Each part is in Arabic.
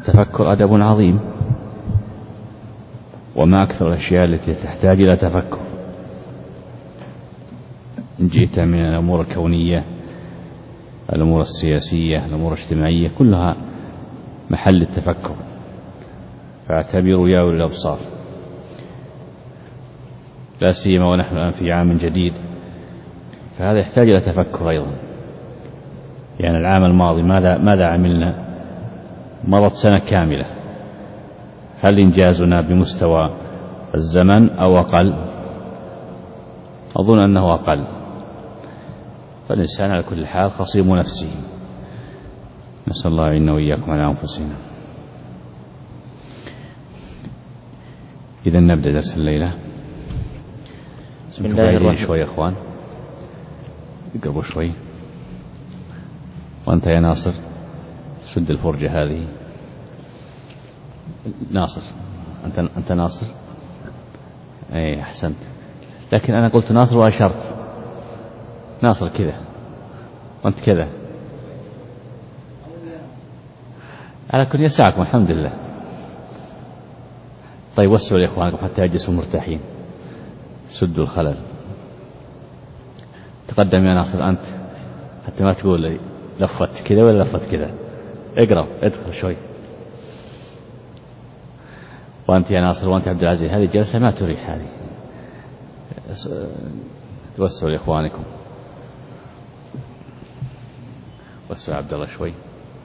التفكر أدب عظيم، وما أكثر الأشياء التي تحتاج إلى تفكر، إن جئت من الأمور الكونية، الأمور السياسية، الأمور الاجتماعية، كلها محل التفكر، فاعتبروا يا أولي الأبصار، لا سيما ونحن الآن في عام جديد، فهذا يحتاج إلى تفكر أيضا. يعني العام الماضي ماذا عملنا؟ مضت سنة كاملة، هل إنجازنا بمستوى الزمن أو أقل؟ أظن أنه أقل، فالإنسان على كل حال خصيم نفسه. نسأل الله إنه وإياكم على أنفسنا. إذا نبدأ درس الليلة. بسم الله الرحمن الرحيم. شوي يا أخوان، اقربوا شوي. وأنت يا ناصر سد الفرجة هذه. ناصر، أنت ناصر؟ أي أحسنت، لكن أنا قلت ناصر وأشرت. ناصر كذا وأنت كذا، على كل يسعكم الحمد لله. طيب وسعوا لإخوانكم حتى يجلسوا مرتاحين، سدوا الخلل. تقدم يا ناصر أنت حتى ما تقول لي لفت كذا ولا لفت كذا. اقرب، ادخل شوي. وأنت يا ناصر وأنت عبد العزيز، هذه جلسة ما تريح هذه. توسعوا لإخوانكم. وسعوا عبد الله شوي.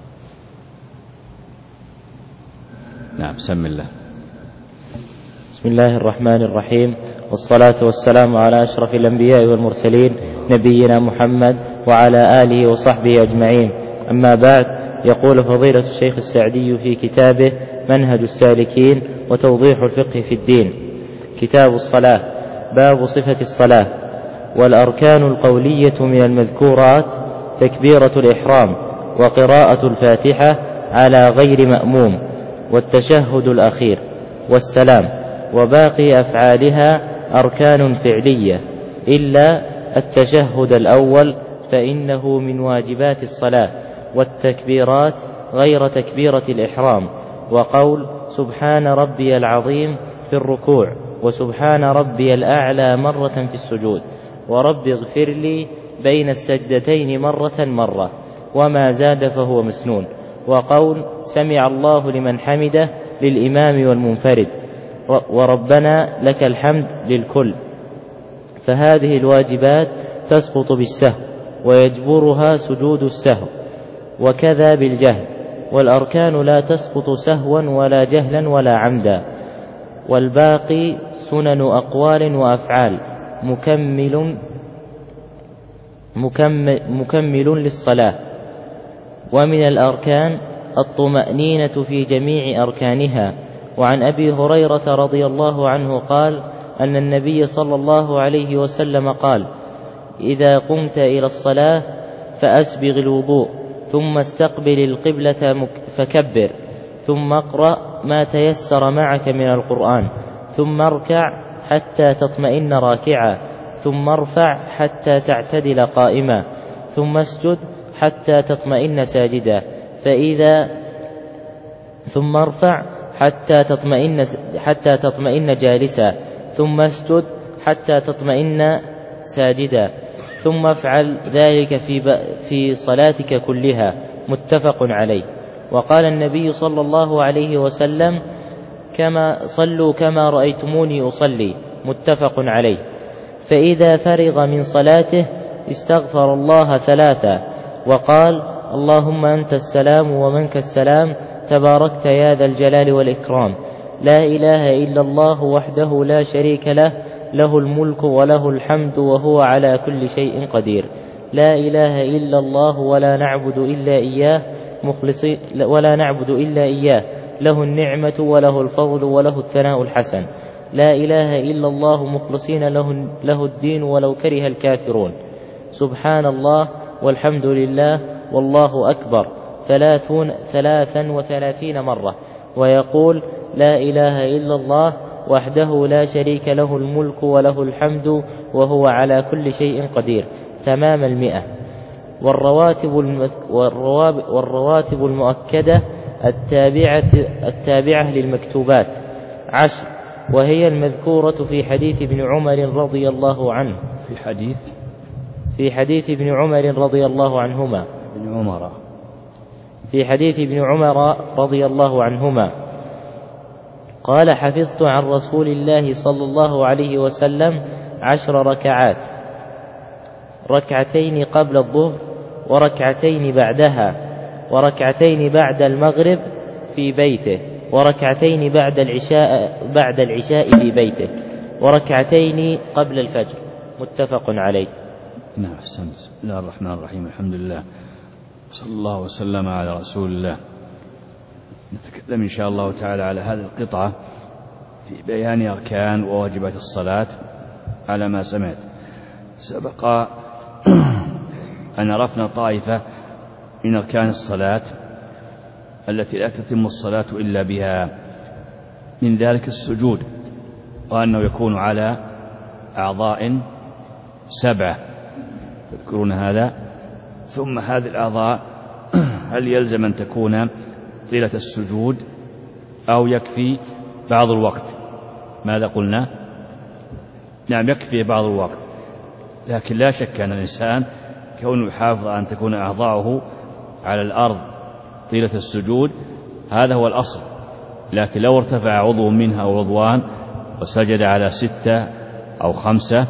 نعم، بسم الله. بسم الله الرحمن الرحيم، والصلاة والسلام على أشرف الأنبياء والمرسلين نبينا محمد وعلى آله وصحبه أجمعين. أما بعد، يقول فضيلة الشيخ السعدي في كتابه منهج السالكين وتوضيح الفقه في الدين: كتاب الصلاة. باب صفة الصلاة. والأركان القولية من المذكورات تكبيرة الإحرام وقراءة الفاتحة على غير مأموم، والتشهد الأخير، والسلام، وباقي أفعالها أركان فعلية إلا التشهد الأول فإنه من واجبات الصلاة، والتكبيرات غير تكبيرة الإحرام، وقول سبحان ربي العظيم في الركوع، وسبحان ربي الأعلى مرة في السجود، ورب اغفر لي بين السجدتين مرة، وما زاد فهو مسنون، وقول سمع الله لمن حمده للإمام والمنفرد، وربنا لك الحمد للكل. فهذه الواجبات تسقط بالسهو ويجبرها سجود السهو، وكذا بالجهل. والأركان لا تسقط سهوا ولا جهلا ولا عمدا. والباقي سنن أقوال وأفعال مكمل للصلاة. ومن الأركان الطمأنينة في جميع أركانها. وعن أبي هريرة رضي الله عنه قال أن النبي صلى الله عليه وسلم قال: إذا قمت إلى الصلاة فأسبغ الوضوء، ثم استقبل القبلة فكبر، ثم اقرأ ما تيسر معك من القرآن، ثم اركع حتى تطمئن راكعا، ثم ارفع حتى تعتدل قائما، ثم اسجد حتى تطمئن ساجدا، ثم ارفع حتى تطمئن جالسا، ثم اسجد حتى تطمئن ساجدا، ثم افعل ذلك في صلاتك كلها. متفق عليه. وقال النبي صلى الله عليه وسلم: صلوا كما رأيتموني أصلي. متفق عليه. فإذا فرغ من صلاته استغفر الله 3 وقال: اللهم أنت السلام ومنك السلام، تباركت يا ذا الجلال والإكرام، لا إله إلا الله وحده لا شريك له، له الملك وله الحمد وهو على كل شيء قدير، لا إله إلا الله ولا نعبد إلا إياه له النعمة وله الفضل وله الثناء الحسن، لا إله إلا الله مخلصين له الدين ولو كره الكافرون. سبحان الله والحمد لله والله أكبر 33 مرة. ويقول: لا إله إلا الله وحده لا شريك له الملك وله الحمد وهو على كل شيء قدير، تمام 100. والرواتب المؤكدة التابعة للمكتوبات 10، وهي المذكورة في حديث ابن عمر رضي الله عنه في حديث ابن عمر رضي الله عنهما في حديث ابن عمر رضي الله عنهما قال: حفظت عن رسول الله صلى الله عليه وسلم 10 ركعات، 2 قبل الظهر، 2 بعدها، 2 بعد المغرب في بيته، 2 بعد العشاء في بيته، 2 قبل الفجر. متفق عليه. نعم. بسم الله الرحمن الرحيم. الحمد لله، صلى الله وسلم على رسول الله. نتكلم إن شاء الله تعالى على هذه القطعة في بيان أركان وواجبات الصلاة على ما سمعت. سبق أن عرفنا طائفة من أركان الصلاة التي لا تتم الصلاة إلا بها، من ذلك السجود، وأنه يكون على أعضاء 7، تذكرون هذا؟ ثم هذه الأعضاء هل يلزم أن تكون طيلة السجود أو يكفي بعض الوقت؟ ماذا قلنا؟ نعم، يكفي بعض الوقت، لكن لا شك أن الإنسان كونه يحافظ أن تكون أعضاؤه على الأرض طيلة السجود، هذا هو الأصل. لكن لو ارتفع عضو منها أو عضوان وسجد على 6 أو 5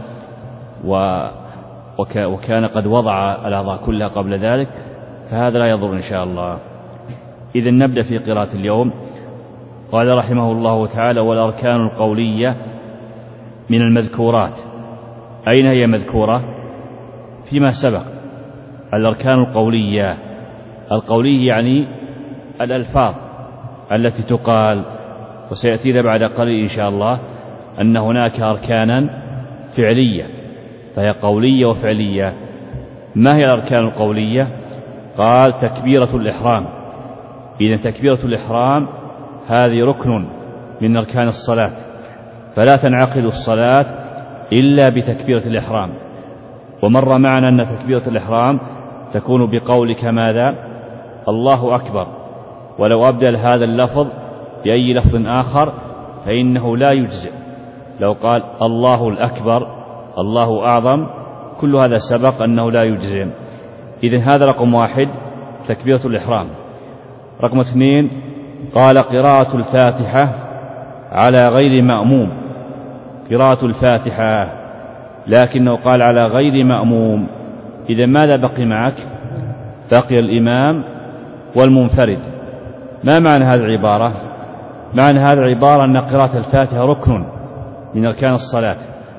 وكان قد وضع الأعضاء كلها قبل ذلك، فهذا لا يضر إن شاء الله. إذن نبدأ في قراءة اليوم. قال رحمه الله تعالى: والأركان القولية من المذكورات. أين هي مذكورة؟ فيما سبق. الأركان القولية، القولية يعني الألفاظ التي تقال، وسيأتينا بعد قليل إن شاء الله أن هناك أركانا فعلية، فهي قولية وفعلية. ما هي الأركان القولية؟ قال: تكبيرة الإحرام. إذن تكبيرة الإحرام هذه ركن من أركان الصلاة، فلا تنعقد الصلاة إلا بتكبيرة الإحرام. ومر معنا أن تكبيرة الإحرام تكون بقولك ماذا؟ الله أكبر، ولو أبدل هذا اللفظ بأي لفظ آخر فإنه لا يجزئ. لو قال الله الأكبر، الله أعظم، كل هذا سبق أنه لا يجزئ. إذن هذا رقم 1 تكبيرة الإحرام. رقم 2 قال: قراءة الفاتحة على غير مأموم. قراءة الفاتحة، لكنه قال على غير مأموم. إذا ماذا بقي معك؟ بقي الإمام والمنفرد. ما معنى هذه العبارة؟ معنى هذه العبارة أن قراءة الفاتحة ركن من أركان الصلاة،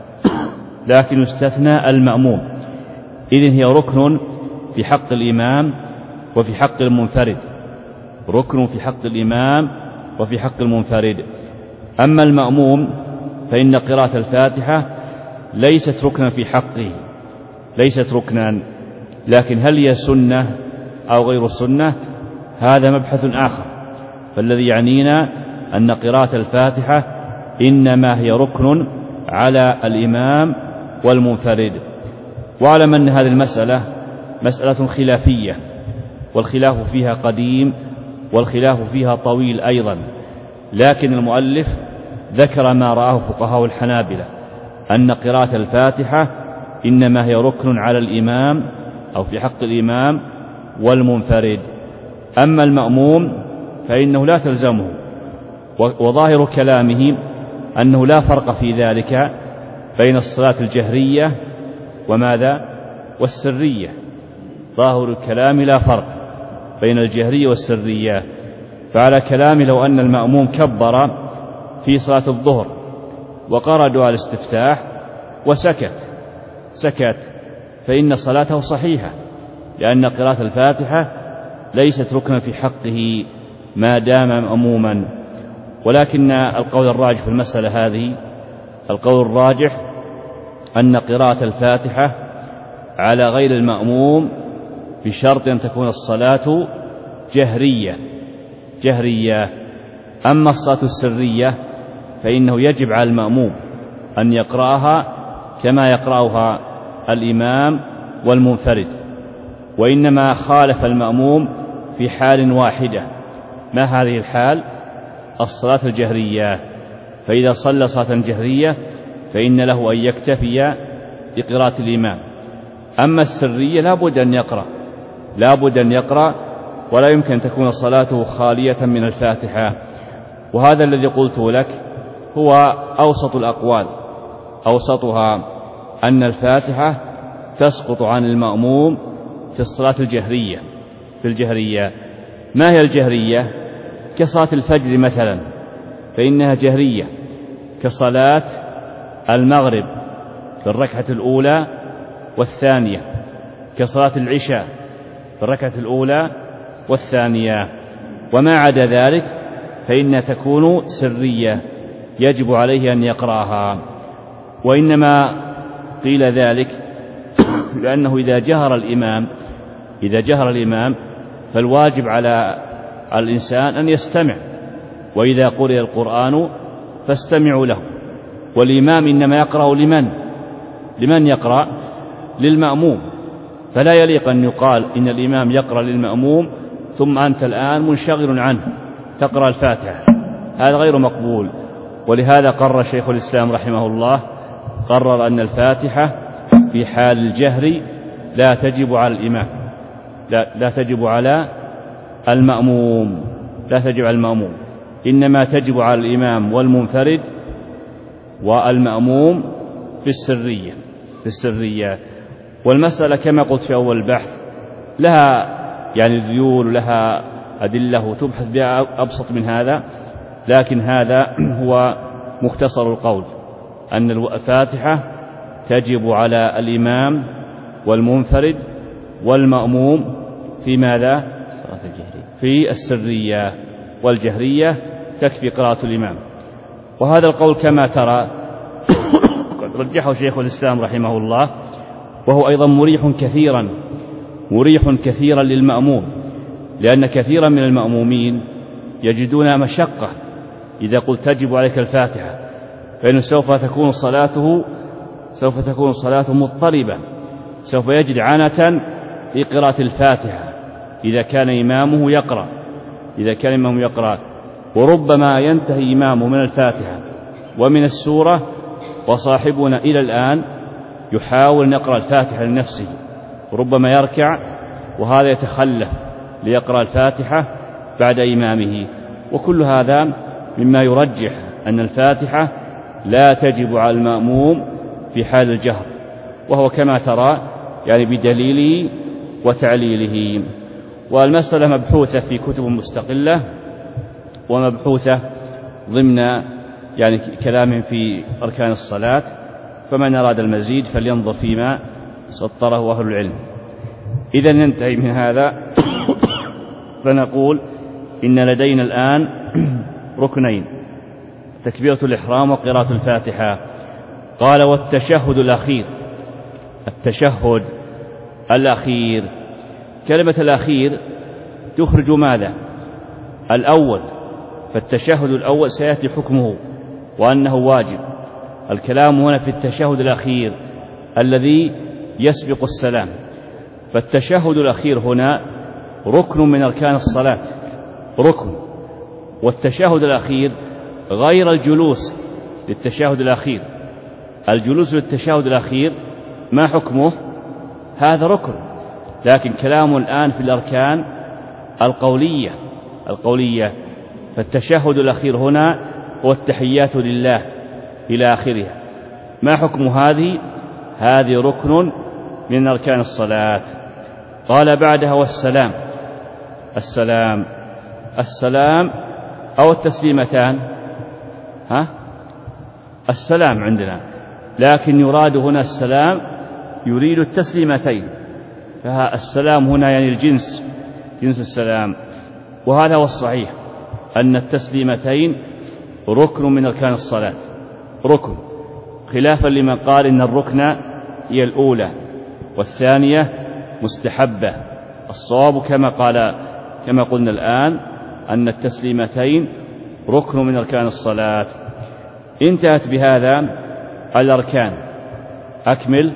لكن يستثنى المأموم. إذن هي ركن في حق الإمام وفي حق المنفرد، ركن في حق الإمام وفي حق المنفرد. أما المأموم فإن قراءة الفاتحة ليست ركنا في حقه، ليست ركنا، لكن هل هي سنة أو غير سنة هذا مبحث آخر. فالذي يعنينا أن قراءة الفاتحة إنما هي ركن على الإمام والمنفرد. واعلم أن هذه المسألة مسألة خلافية، والخلاف فيها قديم والخلاف فيها طويل أيضا، لكن المؤلف ذكر ما رآه فقهاء الحنابلة أن قراءة الفاتحة إنما هي ركن على الإمام أو في حق الإمام والمنفرد. أما المأموم فإنه لا تلزمه، وظاهر كلامه أنه لا فرق في ذلك بين الصلاة الجهرية وماذا؟ والسرية. ظاهر الكلام لا فرق بين الجهرية والسرية. فعلى كلام لو أن المأموم كبر في صلاة الظهر وقرأ دعاء الاستفتاح وسكت فإن صلاته صحيحة، لأن قراءة الفاتحة ليست ركنا في حقه ما دام مأموما. ولكن القول الراجح في المسألة هذه، القول الراجح أن قراءة الفاتحة على غير المأموم بشرط أن تكون الصلاة جهرية. أما الصلاة السرية فإنه يجب على المأموم أن يقرأها كما يقرأها الإمام والمنفرد، وإنما خالف المأموم في حال واحدة، ما هذه الحال؟ الصلاة الجهرية. فإذا صلى صلاة جهرية فإن له أن يكتفي بقراءة الإمام. أما السرية لا بد أن يقرأ ولا يمكن أن تكون صلاته خالية من الفاتحة. وهذا الذي قلت لك هو أوسط الأقوال، أوسطها أن الفاتحة تسقط عن المأموم في الصلاة الجهرية. في الجهرية، ما هي الجهرية؟ كصلاة الفجر مثلا فإنها جهرية، كصلاة المغرب في الركعة الأولى والثانية، كصلاة العشاء في الركعة الأولى والثانية. وما عدا ذلك فإنها تكون سرية يجب عليه أن يقرأها. وإنما قيل ذلك لأنه إذا جهر الإمام فالواجب على الإنسان أن يستمع، وإذا قرئ القرآن فاستمعوا له. والإمام إنما يقرأ لمن يقرأ؟ للمأموم. فلا يليق أن يقال إن الإمام يقرأ للمأموم ثم أنت الآن منشغل عنه تقرأ الفاتحة، هذا غير مقبول. ولهذا قرر شيخ الإسلام رحمه الله قرر أن الفاتحة في حال الجهر لا تجب على الإمام، لا تجب على المأموم، إنما تجب على الإمام والمنفرد والمأموم في السرية. والمسألة كما قلت في أول البحث لها ذيول ولها أدلة وتبحث بها أبسط من هذا، لكن هذا هو مختصر القول أن الفاتحة تجب على الإمام والمنفرد والمأموم في ماذا؟ في السرية، والجهرية تكفي قراءة الإمام. وهذا القول كما ترى قد رجحه شيخ الإسلام رحمه الله، وهو أيضا مريح كثيرا للمأموم، لأن كثيرا من المأمومين يجدون مشقة إذا قلت تجب عليك الفاتحة، فإنه سوف تكون صلاته مضطربة، سوف يجد عنة في قراءة الفاتحة إذا كان إمامه يقرأ، وربما ينتهي إمامه من الفاتحة ومن السورة وصاحبنا إلى الآن يحاول أن يقرأ الفاتحة لنفسه، ربما يركع وهذا يتخلف ليقرأ الفاتحة بعد إمامه. وكل هذا مما يرجح أن الفاتحة لا تجب على المأموم في حال الجهر، وهو كما ترى بدليله وتعليله. والمسألة مبحوثة في كتب مستقلة ومبحوثة ضمن كلام في أركان الصلاة، فمن أراد المزيد فلينظر فيما سطره أهل العلم. إذا ننتهي من هذا فنقول إن لدينا الآن ركنين: تكبيرة الإحرام وقراءة الفاتحة. قال: والتشهد الأخير. كلمة الأخير تخرج ماذا؟ الأول، فالتشهد الأول سيأتي حكمه وأنه واجب. الكلام هنا في التشهد الأخير الذي يسبق السلام، فالتشهد الأخير هنا ركن من أركان الصلاة، والتشهد الأخير غير الجلوس للتشهد الأخير. الجلوس للتشهد الأخير ما حكمه؟ هذا ركن، لكن كلام الآن في الأركان القولية. فالتشهد الأخير هنا هو التحيات لله إلى آخرها. ما حكم هذه ركن من أركان الصلاة. قال بعدها: والسلام. السلام أو التسليمتان؟ السلام عندنا، لكن يراد هنا السلام يريد التسليمتين، فالسلام هنا الجنس السلام. وهذا هو الصحيح أن التسليمتين ركن من أركان الصلاة، خلافا لمن قال إن الركن هي الأولى والثانية مستحبة. الصواب كما قلنا الآن أن التسليمتين ركن من أركان الصلاة. انتهت بهذا الأركان. أكمل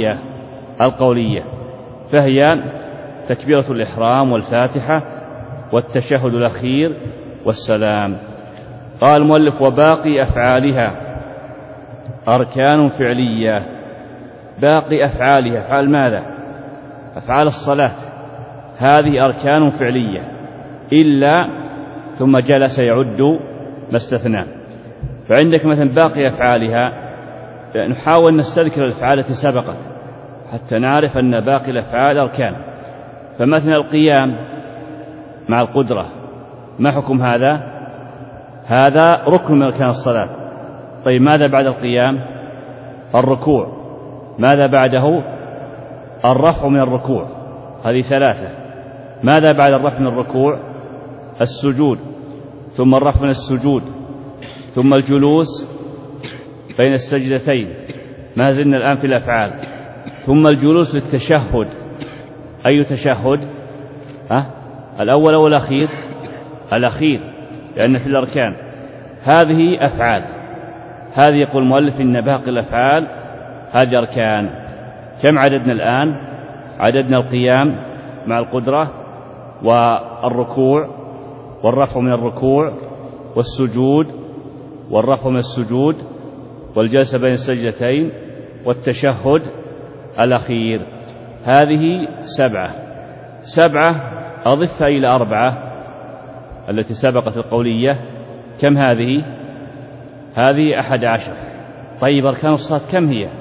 القولية، فهي تكبيرة الإحرام والفاتحة والتشهد الأخير والسلام. قال المؤلف: وباقي أفعالها أركان فعلية. باقي أفعالها، أفعال ماذا؟ أفعال الصلاة، هذه أركان فعلية إلا، ثم جلس يعد ما استثنى. فعندك مثلا باقي أفعالها، نحاول نستذكر الأفعال التي سبقت حتى نعرف أن باقي الأفعال أركان. فمثلا القيام مع القدرة، ما حكم هذا؟ هذا ركن من أركان الصلاة. طيب ماذا بعد القيام؟ الركوع. ماذا بعده؟ الرفع من الركوع، هذه ثلاثة. ماذا بعد الرفع من الركوع؟ السجود، ثم الرفع من السجود، ثم الجلوس بين السجدتين، ما زلنا الآن في الأفعال، ثم الجلوس للتشهد. أي تشهد؟ الأول أو الأخير؟ الأخير، لأن في الأركان. هذه أفعال، هذه يقول المؤلف إن باقي الأفعال هذه أركان. كم عددنا الآن؟ عددنا القيام مع القدرة، والركوع، والرفع من الركوع، والسجود، والرفع من السجود، والجلسة بين السجدتين، والتشهد الأخير. هذه 7. 7 أضفها إلى 4 التي سبقت القولية، كم هذه؟ هذه 11. طيب أركان الصلاة كم هي؟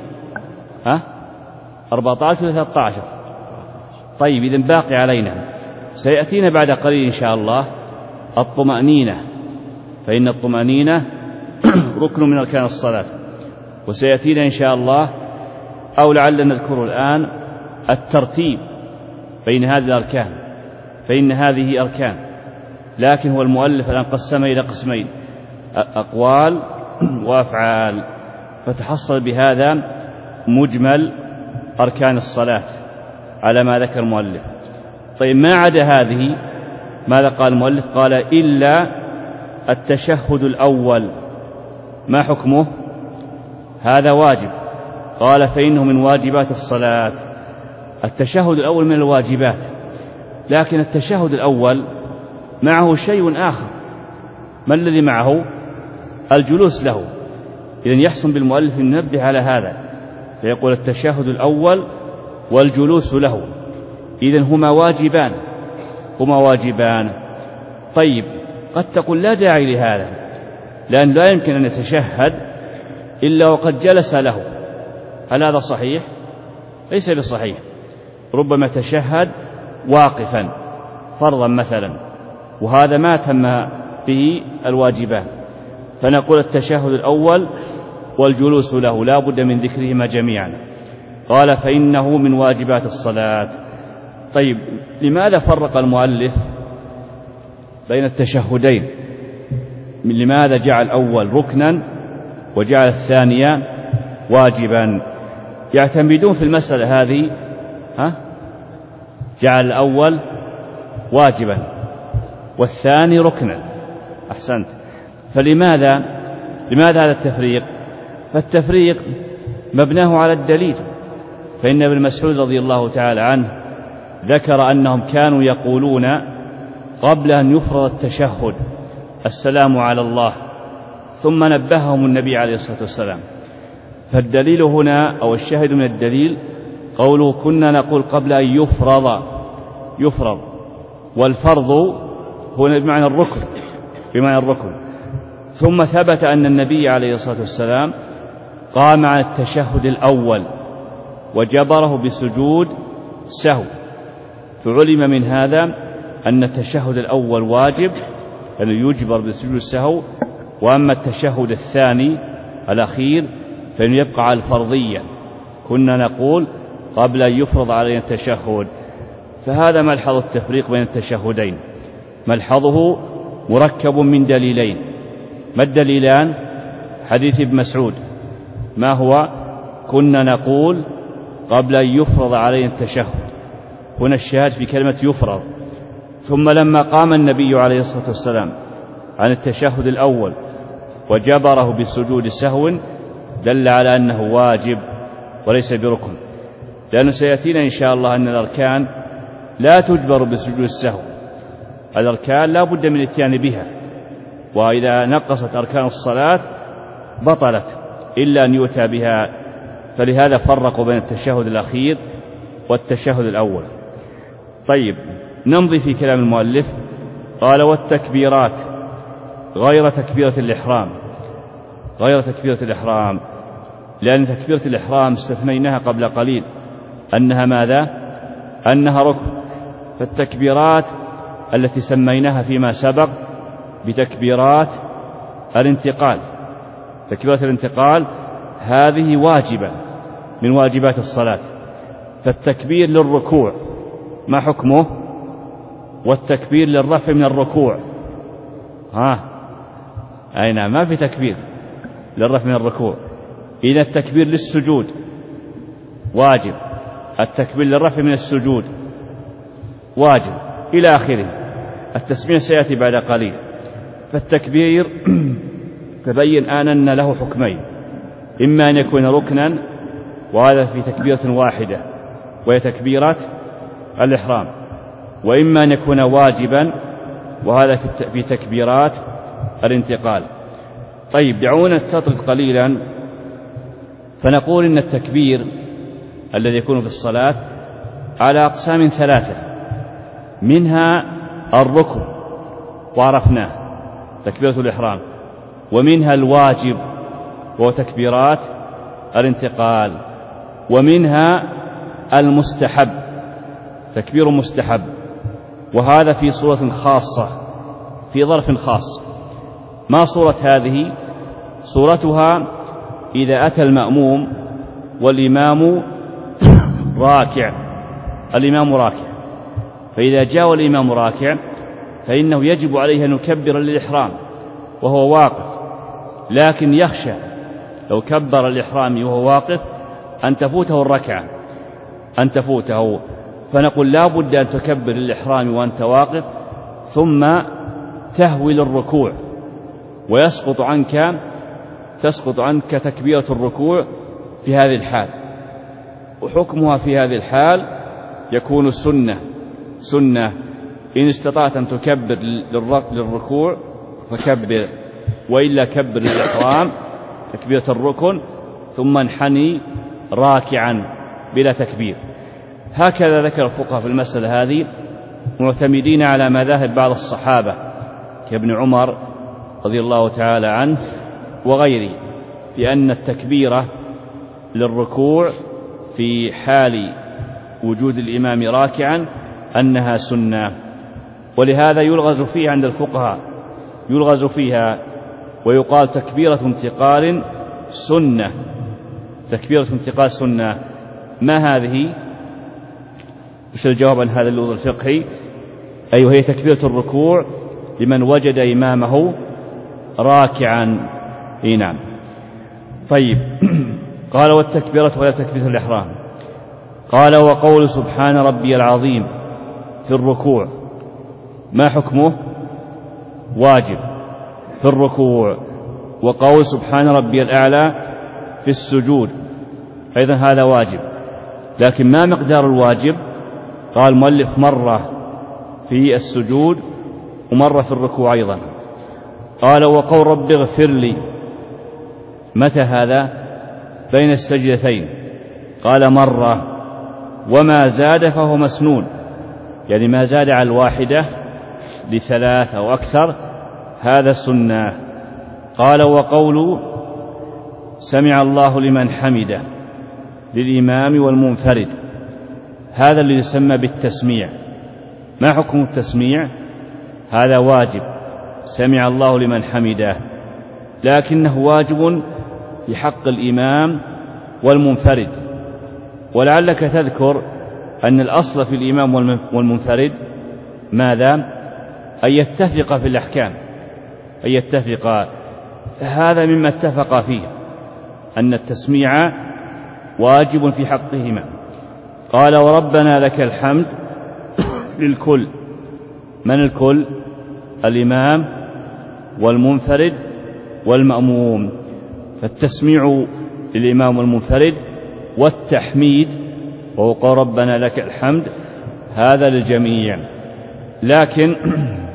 14 و 13. طيب إذن باقي علينا، سيأتينا بعد قليل إن شاء الله الطمأنينة، فإن الطمأنينة ركن من أركان الصلاة. وسيأتينا إن شاء الله، أو لعل نذكر الآن، الترتيب بين هذه الأركان، فإن هذه أركان، لكن هو المؤلف الآن قسم إلى قسمين: أقوال وأفعال، فتحصل بهذا مجمل أركان الصلاة على ما ذكر المؤلف. طيب ما عدا هذه ماذا قال المؤلف؟ قال: إلا التشهد الأول. ما حكمه؟ هذا واجب. قال: فإنه من واجبات الصلاة. التشهد الأول من الواجبات، لكن التشهد الأول معه شيء آخر. ما الذي معه؟ الجلوس له. إذن يحسن بالمؤلف أن ننبه على هذا، فيقول التشهد الأول والجلوس له، إذن هما واجبان، هما واجبان. طيب قد تقول لا داعي لهذا، لأن لا يمكن أن يتشهد إلا وقد جلس له. هل هذا صحيح؟ ليس بصحيح. ربما تشهد واقفا فرضا مثلا، وهذا ما تم به الواجبات، فنقول التشهد الأول والجلوس له لا بد من ذكرهما جميعا. قال: فإنه من واجبات الصلاة. طيب لماذا فرق المؤلف بين التشهدين؟ لماذا جعل الأول ركنا وجعل الثاني واجبا؟ يعتمدون في المسألة هذه، جعل الأول واجبا والثاني ركنا. أحسنت. فلماذا هذا التفريق؟ فالتفريق مبناه على الدليل، فإن ابن مسعود رضي الله تعالى عنه ذكر أنهم كانوا يقولون قبل أن يفرض التشهد: السلام على الله، ثم نبههم النبي عليه الصلاة والسلام. فالدليل هنا، أو الشاهد من الدليل، قوله: كنا نقول قبل أن يفرض، والفرض هنا بمعنى الركن. ثم ثبت أن النبي عليه الصلاة والسلام قام عن التشهد الأول وجبره بسجود سهو، فعلم من هذا أن التشهد الأول واجب، أنه يجبر بسجود السهو، وأما التشهد الثاني الأخير فإنه يبقى على الفرضية. كنا نقول قبل أن يفرض علينا التشهد. فهذا ملحظ التفريق بين التشهدين، ملحظه مركب من دليلين. ما الدليلان؟ حديث ابن مسعود، ما هو؟ كنا نقول قبل أن يفرض علينا التشهد. هنا الشاهد في كلمة يفرض. ثم لما قام النبي عليه الصلاة والسلام عن التشهد الأول وجبره بسجود سهو دل على أنه واجب وليس بركن، لأنه سيأتينا إن شاء الله أن الأركان لا تجبر بسجود السهو، الأركان لا بد من الاتيان بها، وإذا نقصت أركان الصلاة بطلت إلا أن يؤتى بها، فلهذا فرقوا بين التشهد الأخير والتشهد الأول. طيب، نمضي في كلام المؤلف. قال: والتكبيرات غير تكبيرة الإحرام. غير تكبيرة الإحرام، لأن تكبيرة الإحرام استثنيناها قبل قليل أنها ماذا؟ أنها ركن. فالتكبيرات التي سميناها فيما سبق بتكبيرات الانتقال، تكبيرات الانتقال هذه واجبة من واجبات الصلاة. فالتكبير للركوع ما حكمه؟ والتكبير للرفع من الركوع أي نعم، ما في تكبير للرفع من الركوع. إذا التكبير للسجود واجب، التكبير للرفع من السجود واجب، إلى آخره. التسمية سيأتي بعد قليل. فالتكبير تبين أن له حكمين: إما أن يكون ركنا، وهذا في تكبيرة واحدة وهي تكبيرة الإحرام، وإما أن يكون واجبا، وهذا في تكبيرات الانتقال. طيب، دعونا نستطرد قليلا فنقول إن التكبير الذي يكون في الصلاة على أقسام ثلاثة، منها الركن وعرفناه تكبيرة الإحرام، ومنها الواجب وهو تكبيرات الانتقال، ومنها المستحب تكبير مستحب، وهذا في صورة خاصة في ظرف خاص. ما صورة هذه؟ صورتها إذا أتى المأموم والإمام راكع، الإمام راكع، فإذا جاء الإمام راكع فإنه يجب عليه أن يكبر للإحرام وهو واقف، لكن يخشى لو كبر الإحرام وهو واقف أن تفوته الركعة، أن تفوته. فنقول لا بد أن تكبر للإحرام وأنت واقف، ثم تهوي للركوع، تسقط عنك تكبيرة الركوع في هذه الحال. وحكمها في هذه الحال يكون سنة. إن استطعت أن تكبر للركوع فكبر، وإلا كبر للإحرام تكبيرة الركن، ثم انحني راكعا بلا تكبير. هكذا ذكر الفقهاء في المسألة هذه، معتمدين على مذاهب بعض الصحابة كابن عمر رضي الله تعالى عنه وغيره، في أن التكبيرة للركوع في حال وجود الإمام راكعا أنها سنة. ولهذا يلغز فيها عند الفقهاء، يلغز فيها ويقال تكبيرة انتقال سنة، تكبيرة انتقال سنة. ما هذه؟ وش الجواب عن هذا اللغز الفقهي؟ أيوه، هي تكبيرة الركوع لمن وجد إمامه راكعا. نعم. طيب، قال: والتكبيرة ولا تكبيرة الإحرام. قال: وقول سبحان ربي العظيم في الركوع ما حكمه؟ واجب في الركوع. وقول سبحان ربي الأعلى في السجود أيضا هذا واجب، لكن ما مقدار الواجب؟ قال المؤلف: مرة في السجود ومرة في الركوع أيضا. قال: وقول رب اغفر لي متى هذا؟ بين السجدتين. قال: مرة، وما زاد فهو مسنون، يعني ما زاد على الواحدة لثلاث أو أكثر هذا سنة. قال: وقول سمع الله لمن حمده للإمام والمنفرد هذا اللي يسمى بالتسميع. ما حكم التسميع؟ هذا واجب، سمع الله لمن حمده، لكنه واجب في حق الإمام والمنفرد. ولعلك تذكر أن الأصل في الإمام والمنفرد ماذا؟ أن يتفق في الأحكام، أن يتفق. هذا مما اتفق فيه أن التسميع واجب في حقهما. قال: وربنا لك الحمد للكل. من الكل؟ الإمام والمنفرد والمأموم. فالتسميع للإمام والمنفرد، والتحميد وهو قول ربنا لك الحمد هذا للجميع. لكن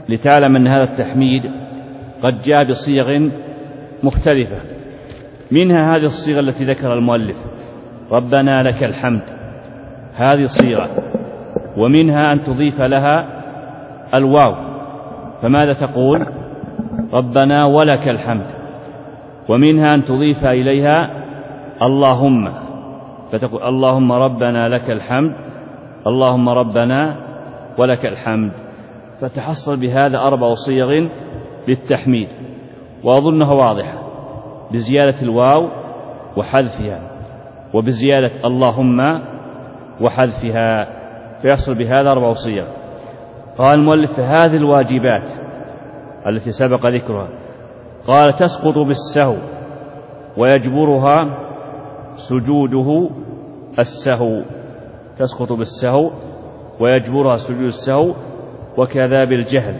لتعلم أن هذا التحميد قد جاء بصيغ مختلفة، منها هذه الصيغة التي ذكر المؤلف ربنا لك الحمد، هذه الصيغة، ومنها أن تضيف لها الواو، فماذا تقول؟ ربنا ولك الحمد. ومنها أن تضيف إليها اللهم، فتقول اللهم ربنا لك الحمد، اللهم ربنا ولك الحمد، فتحصل بهذا 4 صيغ للتحميد، وأظنها واضحة، بزيادة الواو وحذفها، وبزيادة اللهم وحذفها، فيحصل بهذا 4 صيغ. قال المؤلف هذه الواجبات التي سبق ذكرها قال تسقط بالسهو ويجبرها سجوده السهو، تسقط بالسهو ويجبرها سجود السهو، وكذا بالجهل.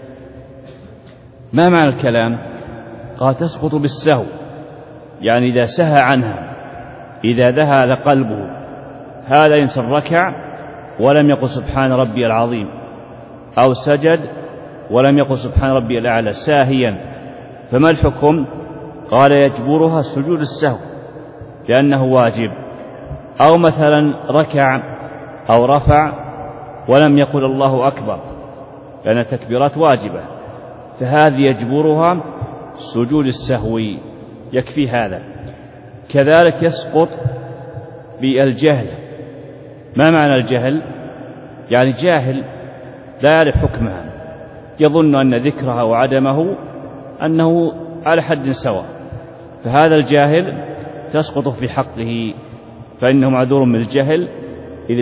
ما معنى الكلام؟ قال تسقط بالسهو، يعني إذا سهى عنها، إذا ذهل قلبه، هذا إنسان ركع ولم يقل سبحان ربي العظيم، أو سجد ولم يقل سبحان ربي الأعلى ساهيا، فما الحكم؟ قال يجبرها سجود السهو لأنه واجب. أو مثلا ركع أو رفع ولم يقل الله أكبر، لأن التكبيرات واجبة، فهذه يجبرها سجود السهو، يكفي هذا. كذلك يسقط بالجهل. ما معنى الجهل؟ يعني جاهل لا يعرف حكمها، يظن أن ذكرها وعدمه أنه على حد سواء، فهذا الجاهل تسقط في حقه، فإنه معذور من الجهل، إذ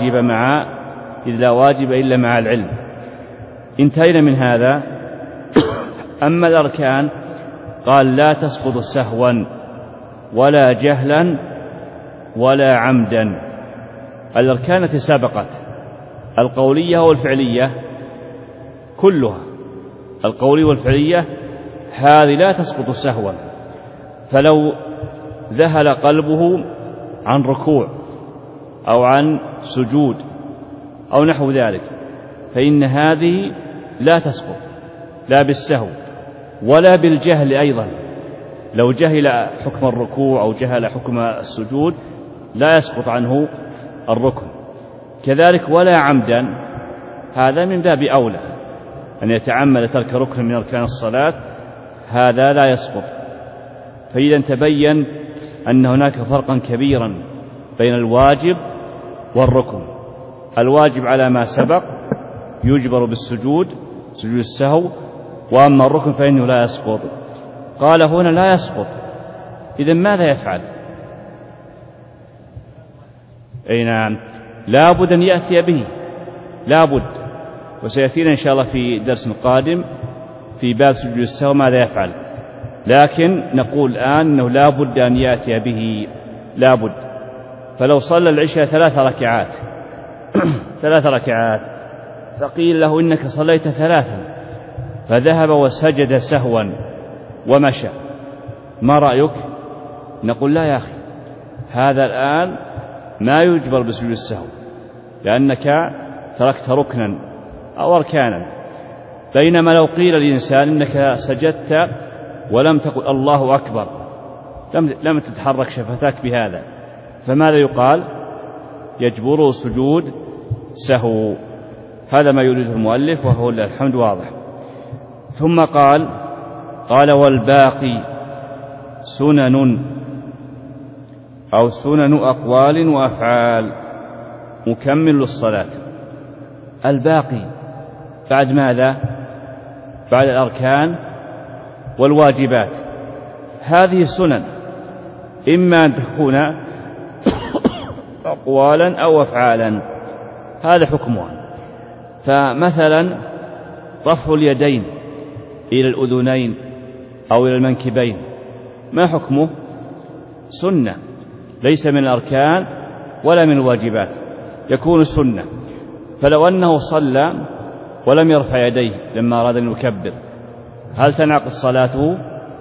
لا واجب إلا مع العلم. انتهينا من هذا. أما الأركان قال لا تسقط سهوا ولا جهلا ولا عمدا. الأركان التي سبقت القولية والفعلية كلها، القولية والفعلية هذه لا تسقط سهوا، فلو ذهل قلبه عن ركوع أو عن سجود أو نحو ذلك، فإن هذه لا تسقط، لا بالسهو ولا بالجهل أيضا. لو جهل حكم الركوع أو جهل حكم السجود لا يسقط عنه الركن. كذلك ولا عمدا، هذا من باب أولى، أن يتعمد ترك ركن من أركان الصلاة، هذا لا يسقط. فإذا تبين أن هناك فرقا كبيرا بين الواجب والركن. الواجب على ما سبق يجبر بالسجود، سجود السهو، وأما الركن فإنه لا يسقط. قال هنا لا يسقط، إذن ماذا يفعل؟ أي نعم، لابد أن يأتي به، لابد، وسيأتينا إن شاء الله في درس قادم في باب سجود السهو ماذا يفعل، لكن نقول الآن أنه لابد أن يأتي به، لابد. فلو صلى العشاء 3 ركعات 3 ركعات، فقيل له إنك صليت 3، فذهب وسجد سهوا ومشى، ما رأيك؟ نقول لا يا أخي، هذا الآن ما يجبر بسجود السهو، لأنك تركت ركنا أو أركانا. بينما لو قيل الإنسان إنك سجدت ولم تقل الله أكبر، لم تتحرك شفتاك بهذا، فماذا يقال؟ يجبره سجود سهو. هذا ما يريده المؤلف، وهو الحمد واضح. ثم قال والباقي سنن أو سنن أقوال وأفعال مكمل للصلاة. الباقي بعد ماذا؟ بعد الأركان والواجبات، هذه سنن، إما أن تكون أقوالا أو أفعالا، هذا حكمها. فمثلا رفع اليدين إلى الأذنين أو إلى المنكبين، ما حكمه؟ سنة، ليس من الأركان ولا من الواجبات، يكون سنة. فلو أنه صلى ولم يرفع يديه لما أراد أن يكبر، هل تنعقد صلاته؟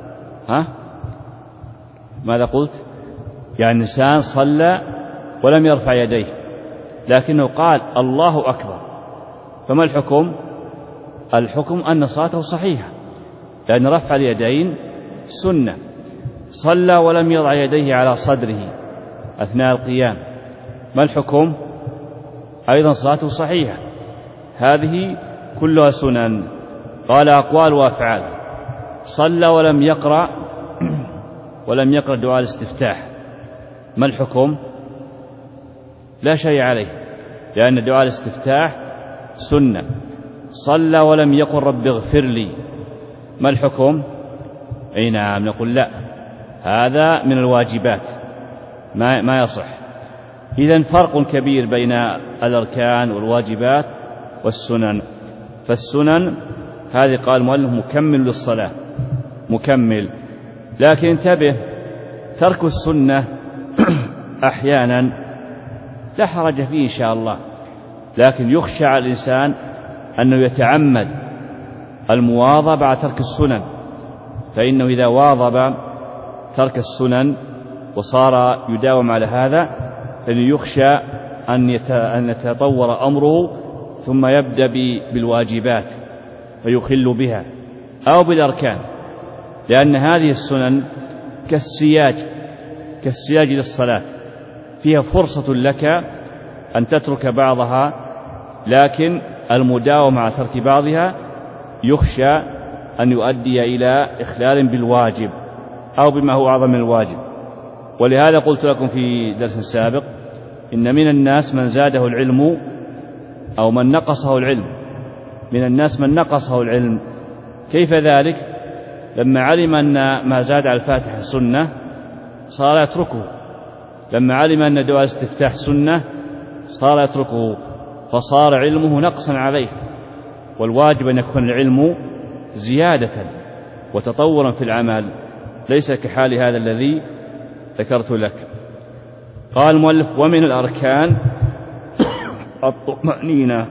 ماذا قلت؟ يعني إنسان صلى ولم يرفع يديه، لكنه قال الله أكبر، فما الحكم؟ الحكم أن صلاته صحيحة، لأن رفع اليدين سنة. صلى ولم يضع يديه على صدره أثناء القيام، ما الحكم؟ أيضا صلاته صحيحة. هذه كلها سنن. قال أقوال وأفعال. صلى ولم يقرأ دعاء الاستفتاح، ما الحكم؟ لا شيء عليه، لأن دعاء الاستفتاح سنة. صلى ولم يقل رب اغفر لي، ما الحكم؟ أي نعم، نقول لا، هذا من الواجبات ما يصح. إذن فرق كبير بين الأركان والواجبات والسنن. فالسنن هذه قال المؤلف مكمل للصلاة، مكمل. لكن انتبه، ترك السنة أحيانا لا حرج فيه إن شاء الله، لكن يخشى على الإنسان أنه يتعمد المواظبة على ترك السنن، فإنه إذا واظب ترك السنن وصار يداوم على هذا فإنه يخشى أن يتطور أمره ثم يبدأ بالواجبات فيخل بها أو بالأركان، لأن هذه السنن كالسياج للصلاة، فيها فرصة لك أن تترك بعضها، لكن المداومة على ترك بعضها يخشى أن يؤدي إلى إخلال بالواجب أو بما هو أعظم من الواجب. ولهذا قلت لكم في درس سابق إن من الناس من زاده العلم أو من نقصه العلم. من الناس من نقصه العلم. كيف ذلك؟ لما علم أن ما زاد على الفاتحة سنة صار يتركه، لما علم أن دعاء الاستفتاح سنة صار يتركه، فصار علمه نقصا عليه. والواجب أن يكون العلم زيادة وتطورا في العمل، ليس كحال هذا الذي ذكرت لك. قال المؤلف ومن الأركان الطمأنينة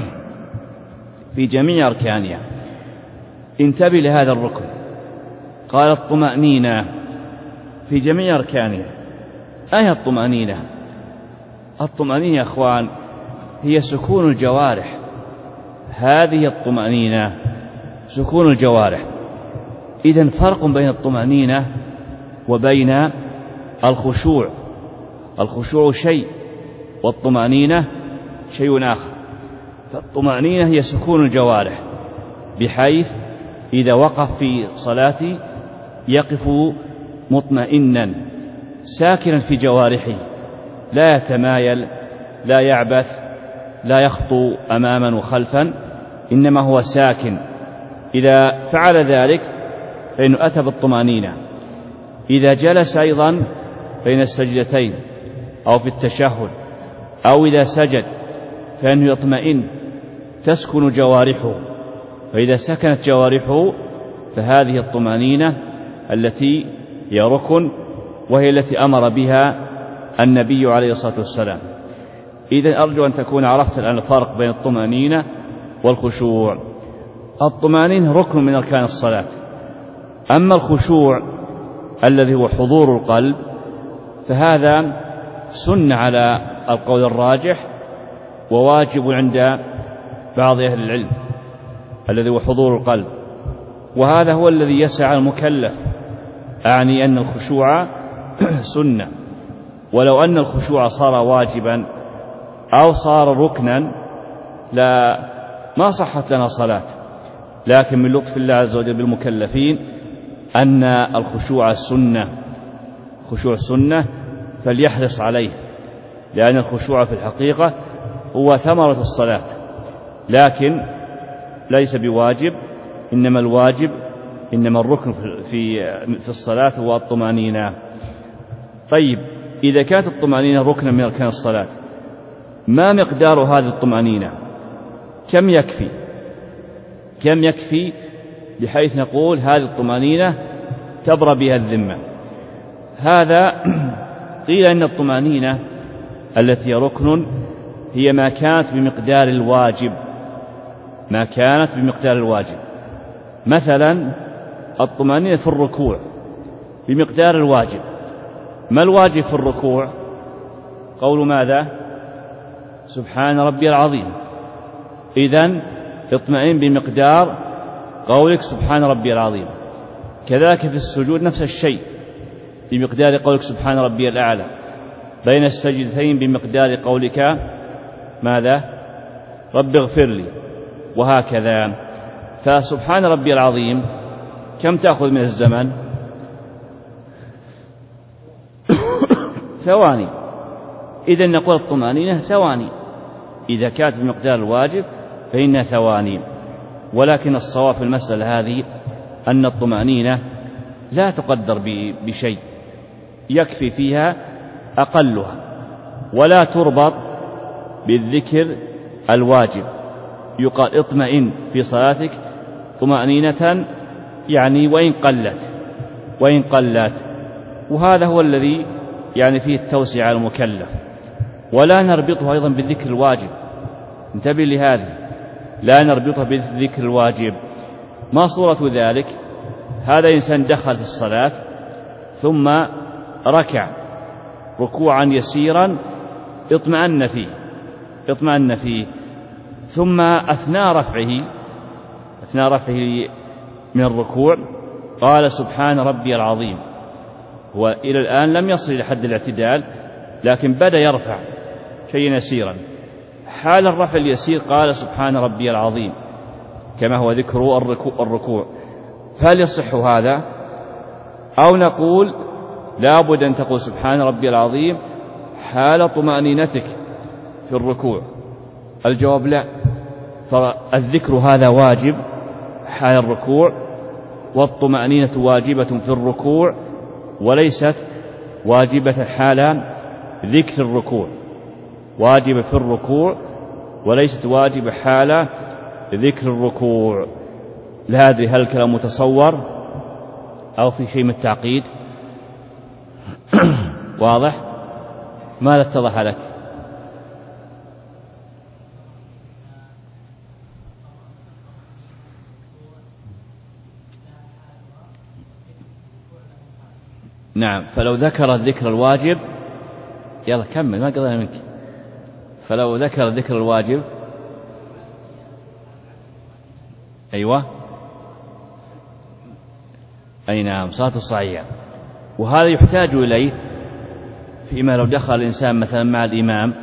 في جميع أركانها. انتبه لهذا الركن، قال الطمأنينة في جميع أركانها. أي الطمأنينة؟ الطمأنينة يا أخوان هي سكون الجوارح، هذه الطمأنينة سكون الجوارح. إذن فرق بين الطمأنينة وبين الخشوع. الخشوع شيء والطمأنينة شيء آخر. فالطمأنينة هي سكون الجوارح، بحيث إذا وقف في صلاتي يقف مطمئنا ساكنا في جوارحه، لا يتمايل، لا يعبث، لا يخطو أماما وخلفا، إنما هو ساكن. إذا فعل ذلك فإنه أتى بالطمأنينة. إذا جلس أيضا بين السجدتين أو في التشهد أو إذا سجد فإنه يطمئن، تسكن جوارحه. فإذا سكنت جوارحه فهذه الطمأنينة التي هي ركن، وهي التي أمر بها النبي عليه الصلاة والسلام. إذن أرجو أن تكون عرفت الآن الفرق بين الطمأنينة والخشوع. الطمأنينة ركن من أركان الصلاة، أما الخشوع الذي هو حضور القلب فهذا سنة على القول الراجح وواجب عند بعض أهل العلم، الذي هو حضور القلب، وهذا هو الذي يسع المكلف. أعني أن الخشوع سنة، ولو أن الخشوع صار واجبا أو صار ركنا ما صحت لنا صلاة. لكن من لطف الله عز وجل بالمكلفين أن الخشوع سنة، خشوع سنة، فليحرص عليه، لأن الخشوع في الحقيقة هو ثمرة الصلاة، لكن ليس بواجب، إنما الواجب الركن في الصلاة هو الطمأنينة. طيب، إذا كانت الطمأنينة ركنا من أركان الصلاة، ما مقدار هذه الطمأنينة؟ كم يكفي بحيث نقول هذه الطمأنينة تبرأ بها الذمة؟ هذا قيل إن الطمأنينة التي ركن هي ما كانت بمقدار الواجب، ما كانت بمقدار الواجب. مثلا الطمأنينة في الركوع بمقدار الواجب. ما الواجب في الركوع؟ قول ماذا؟ سبحان ربي العظيم. إذن اطمئن بمقدار قولك سبحان ربي العظيم. كذلك في السجود نفس الشيء، بمقدار قولك سبحان ربي الأعلى. بين السجدتين بمقدار قولك ماذا؟ رب اغفر لي، وهكذا. فسبحان ربي العظيم كم تأخذ من الزمن؟ ثواني. إذن نقول الطمأنينة ثواني، إذا كانت بمقدار الواجب فإنها ثواني. ولكن الصواب في المسألة هذه أن الطمأنينة لا تقدر بشيء، يكفي فيها أقلها، ولا تربط بالذكر الواجب. يقال اطمئن في صلاتك طمأنينة، يعني وإن قلت. وهذا هو الذي يعني فيه التوسع على المكلف. ولا نربطه أيضا بالذكر الواجب، انتبه لهذا، لا نربطه بالذكر الواجب. ما صورة ذلك؟ هذا إنسان دخل في الصلاة ثم ركع ركوعا يسيرا اطمأن فيه، ثم أثناء رفعه من الركوع قال سبحان ربي العظيم. وإلى الآن لم يصل إلى حد الاعتدال، لكن بدأ يرفع شيئا يسيرا. حال الرفع اليسير قال سبحان ربي العظيم كما هو ذكر الركوع. فهل يصح هذا؟ أو نقول لا بد أن تقول سبحان ربي العظيم حال طمأنينتك في الركوع؟ الجواب لا، فالذكر هذا واجب حال الركوع، والطمأنينة واجبة في الركوع، وليست واجبة حال ذكر الركوع. واجبة في الركوع وليست واجبة حال ذكر الركوع. لا أدري هل الكلام متصور أو في شيء من التعقيد؟ واضح؟ ماذا اتضح لك؟ نعم. فلو ذكر الذكر الواجب، يلا كمل ما قضينا منك. فلو ذكر الذكر الواجب، أيوة، أي نعم، صلاته صحيحة. وهذا يحتاج إليه فيما لو دخل الإنسان مثلا مع الإمام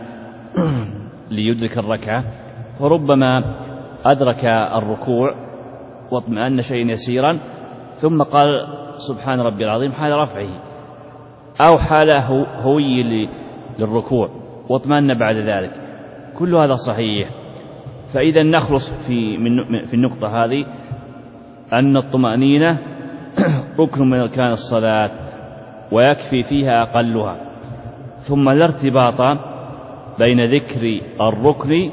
ليدرك الركعة، فربما أدرك الركوع واطمأن شيئا يسيرا ثم قال سبحان ربي العظيم حال رفعه، أو حال هوي للركوع واطمأن بعد ذلك. كل هذا صحيح. فإذا نخلص في النقطة هذه أن الطمأنينة ركن من أركان الصلاة ويكفي فيها أقلها. ثم لا ارتباط بين ذكر الركن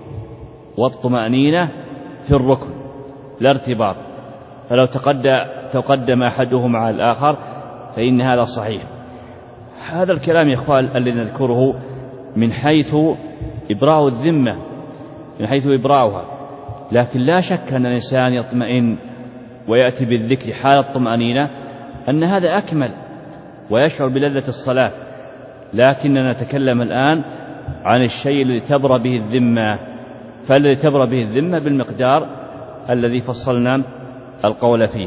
والطمأنينة في الركن، لا ارتباط. فلو تقدم أحدهما على الآخر فإن هذا صحيح. هذا الكلام يا إخوان الذي نذكره من حيث إبراء الذمة، من حيث إبراؤها. لكن لا شك أن الإنسان يطمئن ويأتي بالذكر حال الطمأنينة أن هذا أكمل ويشعر بلذة الصلاة. لكننا نتكلم الآن عن الشيء الذي تبرأ به الذمة، فالذي تبرأ به الذمة بالمقدار الذي فصلنا القول فيه.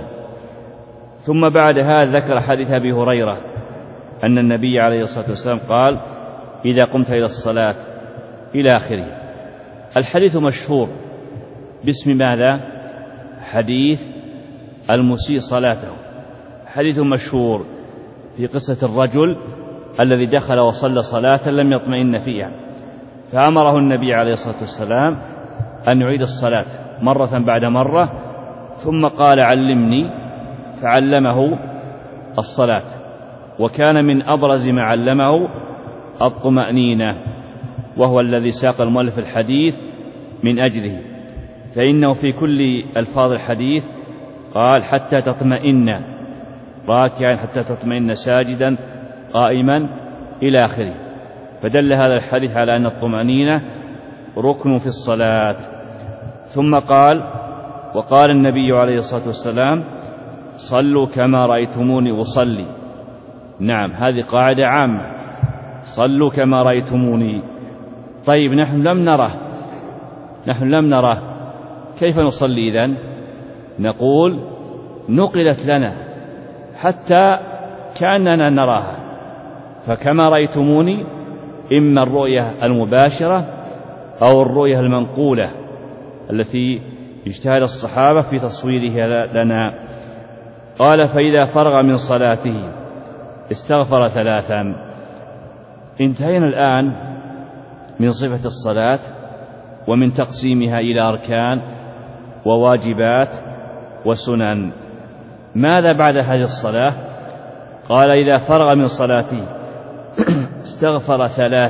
ثم بعد هذا ذكر حديث أبي هريرة أن النبي عليه الصلاة والسلام قال إذا قمت إلى الصلاة إلى آخره. الحديث مشهور باسم ماذا؟ حديث المسيء صلاته. حديث مشهور في قصة الرجل الذي دخل وصلى صلاة لم يطمئن فيها، فأمره النبي عليه الصلاة والسلام أن يعيد الصلاة مرة بعد مرة، ثم قال علمني، فعلمه الصلاة. وكان من أبرز ما علمه الطمأنينة، وهو الذي ساق المؤلف الحديث من أجله، فإنه في كل ألفاظ الحديث قال حتى تطمئن راكعا، حتى تطمئن ساجدا، قائما، إلى آخره. فدل هذا الحديث على أن الطمأنينة ركن في الصلاة. ثم قال وقال النبي عليه الصلاة والسلام صلوا كما رأيتموني أصلي. نعم، هذه قاعدة عامة، صلوا كما رأيتموني. طيب نحن لم نره كيف نصلي إذن؟ نقول نقلت لنا حتى كأننا نراها، فكما رأيتموني إما الرؤية المباشرة أو الرؤية المنقولة التي اجتهد الصحابة في تصويرها لنا. قال فإذا فرغ من صلاته استغفر 3. انتهينا الآن من صفة الصلاة ومن تقسيمها إلى أركان وواجبات وسنن. ماذا بعد هذه الصلاة؟ قال إذا فرغ من صلاته استغفر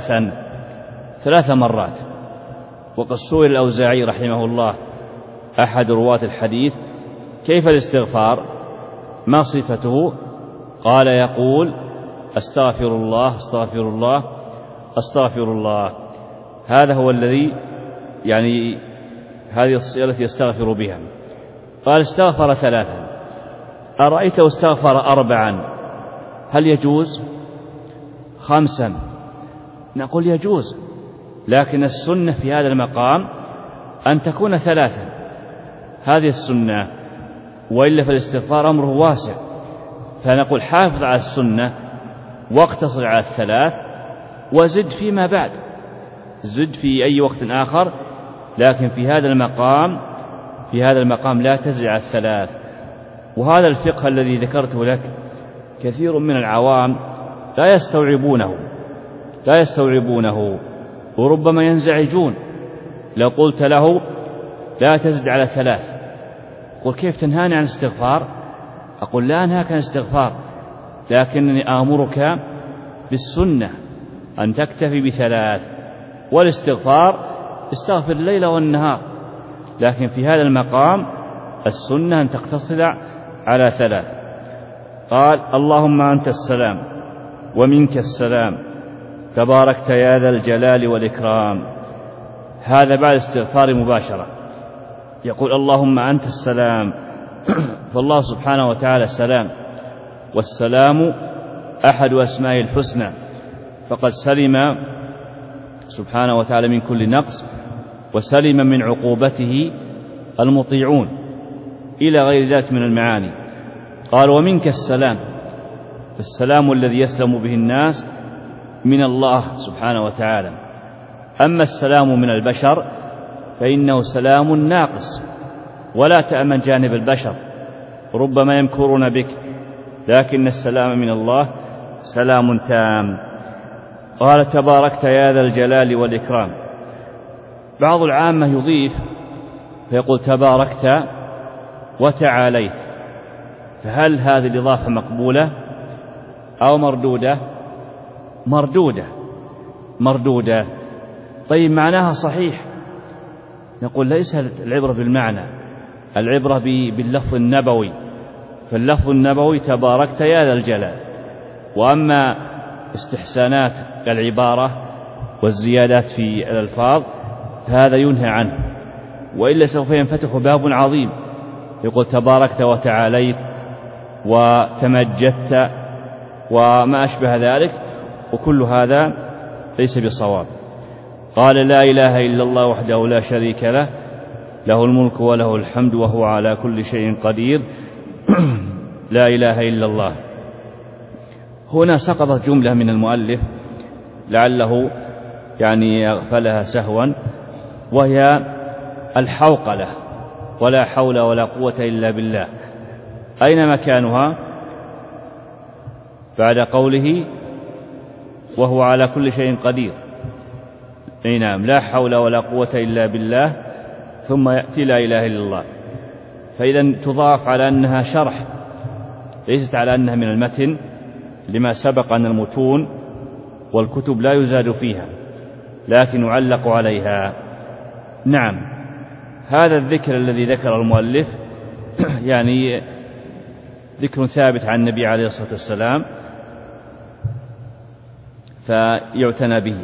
3 مرات. وقد سئل الأوزاعي رحمه الله أحد رواة الحديث كيف الاستغفار؟ ما صفته؟ قال يقول أستغفر الله أستغفر الله أستغفر الله. هذا هو الذي يعني هذه الصيغة التي يستغفر بها. قال استغفر 3. أرأيته استغفر 4 هل يجوز؟ 5 نقول يجوز، لكن السنة في هذا المقام أن تكون 3. هذه السنة، وإلا فالاستغفار أمره واسع، فنقول حافظ على السنة واقتصر على 3 وزد فيما بعد، زد في أي وقت آخر، لكن في هذا المقام لا تزد على 3. وهذا الفقه الذي ذكرته لك كثير من العوام لا يستوعبونه وربما ينزعجون. لو قلت له لا تزد على 3 قل كيف تنهاني عن الاستغفار؟ أقول لا أنهاك عن الاستغفار، لكنني آمرك بالسنة أن تكتفي ب3. والاستغفار استغفر الليل والنهار، لكن في هذا المقام السنة أن تقتصر على 3. قال اللهم أنت السلام ومنك السلام تباركت يا ذا الجلال والإكرام. هذا بعد الاستغفار مباشرة يقول اللهم أنت السلام، فالله سبحانه وتعالى السلام، والسلام أحد أسمائه الحسنى، فقد سلم سبحانه وتعالى من كل نقص وسلم من عقوبته المطيعون إلى غير ذلك من المعاني. قال ومنك السلام، السلام الذي يسلم به الناس من الله سبحانه وتعالى. أما السلام من البشر فإنه سلام ناقص، ولا تأمن جانب البشر، ربما يمكرون بك، لكن السلام من الله سلام تام. قال تباركت يا ذا الجلال والإكرام. بعض العامة يضيف فيقول تباركت وتعاليت، فهل هذه الإضافة مقبولة أو مردودة؟ مردودة. طيب معناها صحيح. نقول ليس العبرة بالمعنى، العبرة باللفظ النبوي، فاللفظ النبوي تباركت يا ذا الجلال. وأما استحسانات العبارة والزيادات في الألفاظ فهذا ينهى عنه، وإلا سوف ينفتح باب عظيم، يقول تباركت وتعاليت وتمجدت وما أشبه ذلك، وكل هذا ليس بصواب. قال لا إله إلا الله وحده لا شريك له، له الملك وله الحمد وهو على كل شيء قدير. لا إله إلا الله. هنا سقطت جملة من المؤلف لعله يعني يغفلها سهوا، وهي الحوقلة، ولا حول ولا قوة إلا بالله. أين مكانها؟ بعد قوله وهو على كل شيء قدير. أي نعم، لا حول ولا قوة إلا بالله، ثم يأتي لا إله إلا الله. فإذا تضاف على أنها شرح، ليست على أنها من المتن، لما سبق أن المتون والكتب لا يزاد فيها لكن يعلق عليها. نعم، هذا الذكر الذي ذكر المؤلف يعني ذكر ثابت عن النبي عليه الصلاة والسلام، فيعتنى به.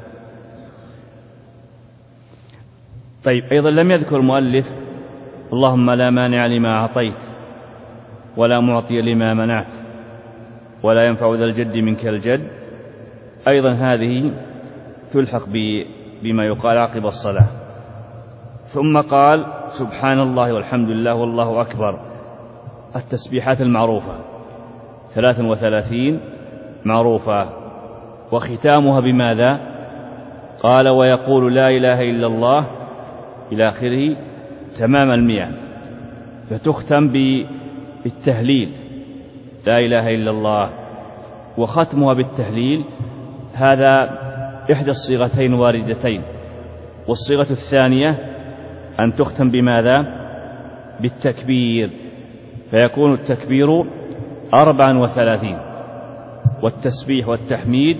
طيب، أيضا لم يذكر المؤلف اللهم لا مانع لما أعطيت ولا معطي لما منعت ولا ينفع ذا الجد منك الجد. أيضا هذه تلحق بما يقال عقب الصلاة، ثم قال سبحان الله والحمد لله والله أكبر، التسبيحات المعروفة 33 معروفة. وختامها بماذا؟ قال ويقول لا إله إلا الله إلى آخره تمام 100. فتختم بالتهليل لا إله إلا الله، وختمها بالتهليل هذا إحدى الصيغتين واردتين. والصيغة الثانية أن تختم بماذا؟ بالتكبير، فيكون التكبير 34 والتسبيح والتحميد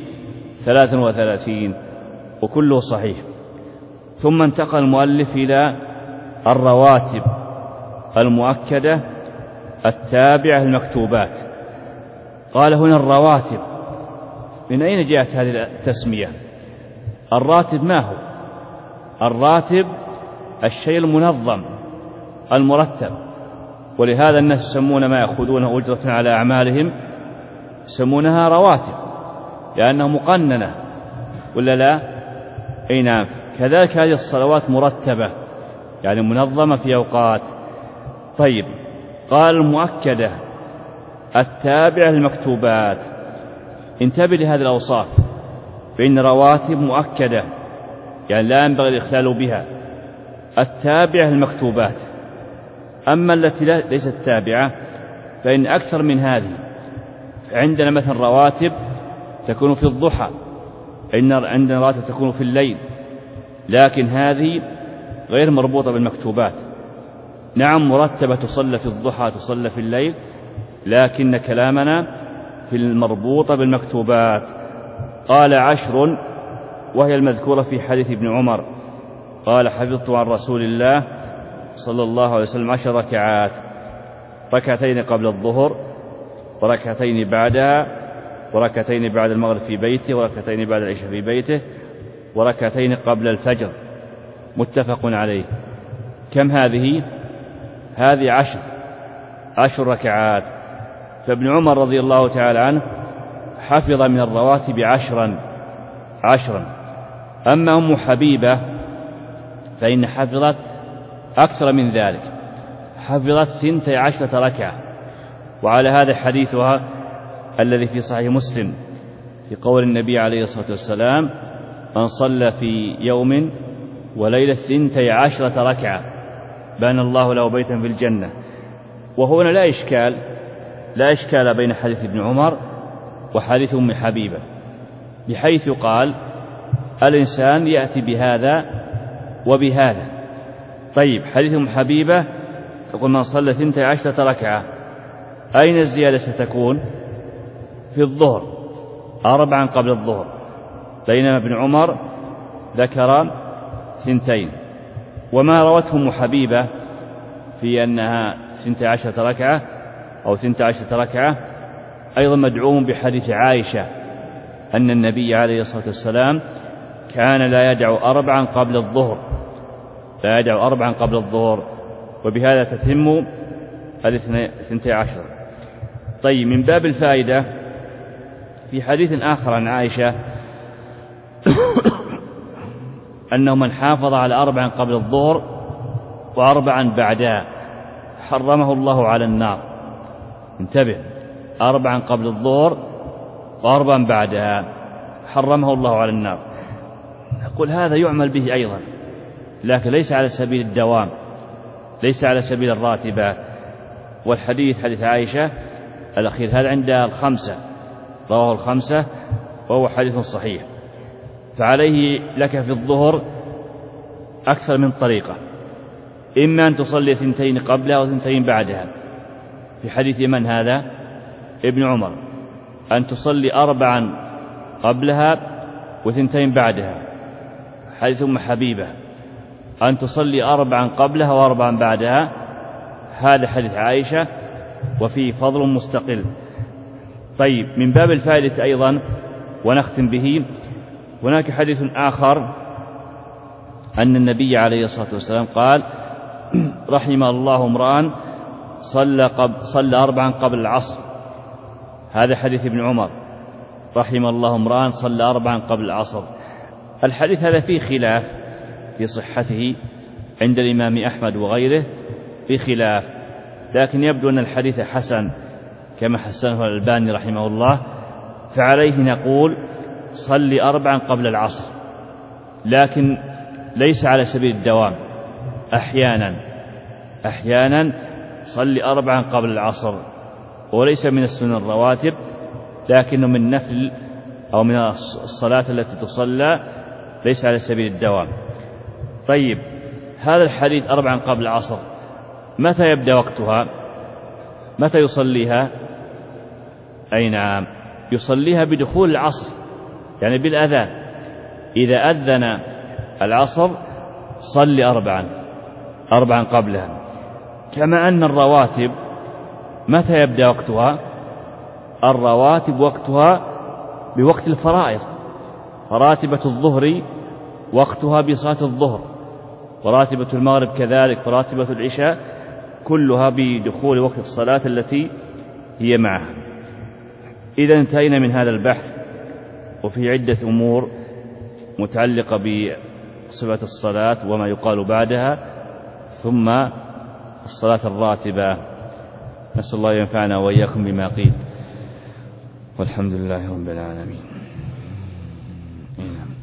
33، وكله صحيح. ثم انتقل المؤلف إلى الرواتب المؤكدة التابعة المكتوبات. قال هنا الرواتب، من أين جاءت هذه التسمية؟ الراتب ما هو؟ الراتب الشيء المنظم المرتب، ولهذا الناس يسمون ما يأخذونه أجرة على أعمالهم يسمونها رواتب لأنها مقننة، ولا لا؟ أي نعم. كذلك هذه الصلوات مرتبة يعني منظمة في أوقات. طيب، قال المؤكدة التابعة المكتوبات. انتبه لهذه الأوصاف، فإن رواتب مؤكدة يعني لا ينبغي الإخلال بها، التابعة المكتوبات. أما التي ليست تابعة فإن أكثر من هذه. عندنا مثلا رواتب تكون في الضحى، عندنا رواتب تكون في الليل، لكن هذه غير مربوطة بالمكتوبات. نعم مرتبة تصلى في الضحى تصلى في الليل، لكن كلامنا في المربوطة بالمكتوبات. قال 10 وهي المذكورة في حديث ابن عمر قال حفظت عن رسول الله صلى الله عليه وسلم 10 ركعات، ركعتين قبل الظهر وركعتين بعدها وركعتين بعد المغرب في بيته وركعتين بعد العشاء في بيته وركعتين قبل الفجر، متفق عليه. كم هذه؟ هذه 10 ركعات. فابن عمر رضي الله تعالى عنه حفظ من الرواتب 10. أما أم حبيبة فإن حفظت أكثر من ذلك، حفظت 12 ركعة. وعلى هذا حديثها الذي في صحيح مسلم في قول النبي عليه الصلاة والسلام من صلى في يوم وليلة 12 ركعة بنى الله له بيتا في الجنة. وهنا لا إشكال بين حديث ابن عمر وحديث أم حبيبة، بحيث قال الإنسان يأتي بهذا وبهذا. طيب، حديث أم حبيبة تقول من صلى 12 ركعة، أين الزيادة ستكون؟ في الظهر 4 قبل الظهر، بينما ابن عمر ذكر 2. وما روته أم حبيبة في أنها 12 ركعة أو 12 ركعة أيضا مدعوم بحديث عائشة أن النبي عليه الصلاة والسلام كان لا يدع 4 قبل الظهر، وبهذا تتم 12. طيب، من باب الفائدة في حديث آخر عن عائشة أنه من حافظ على 4 قبل الظهر و4 بعدها حرمه الله على النار. انتبه، 4 قبل الظهر و4 بعدها حرمه الله على النار. نقول هذا يعمل به أيضا، لكن ليس على سبيل الدوام، ليس على سبيل الراتبة. والحديث حديث عائشة الأخير هذا عند 5 رواه 5 وهو حديث صحيح. فعليه لك في الظهر أكثر من طريقة، إما أن تصلي 2 قبلها و2 بعدها، في حديث من هذا؟ ابن عمر، أن تصلي 4 قبلها و2 بعدها. حديث أم حبيبة أن تصلي 4 قبلها و4 بعدها، هذا حديث عائشة وفيه فضل مستقل. طيب، من باب الفائدة أيضا ونختم به، هناك حديث آخر أن النبي عليه الصلاة والسلام قال رحم الله امرأ صلى 4 قبل العصر. هذا حديث ابن عمر، رحم الله امرأ صلى 4 قبل العصر. الحديث هذا فيه خلاف في صحته، عند الإمام أحمد وغيره بخلاف، لكن يبدو أن الحديث حسن كما حسنه الألباني رحمه الله، فعليه نقول صل 4 قبل العصر، لكن ليس على سبيل الدوام، أحيانا صل 4 قبل العصر، وليس من السنن الرواتب، لكنه من نفل أو من الصلاة التي تصلى، ليس على سبيل الدوام. طيب، هذا الحديث 4 قبل العصر متى يبدأ وقتها؟ متى يصليها؟ أي نعم، يصليها بدخول العصر، يعني بالأذان. إذا أذن العصر صلي 4 قبلها. كما أن الرواتب متى يبدأ وقتها؟ الرواتب وقتها بوقت الفرائض، فراتبة الظهر وقتها بصلاة الظهر، وراتبة المغرب كذلك، وراتبة العشاء، كلها بدخول وقت الصلاة التي هي معها. إذا انتهينا من هذا البحث، وفي عدة أمور متعلقة بصفة الصلاة وما يقال بعدها، ثم الصلاة الراتبة. نسأل الله ينفعنا وإياكم بما قيل، والحمد لله رب العالمين.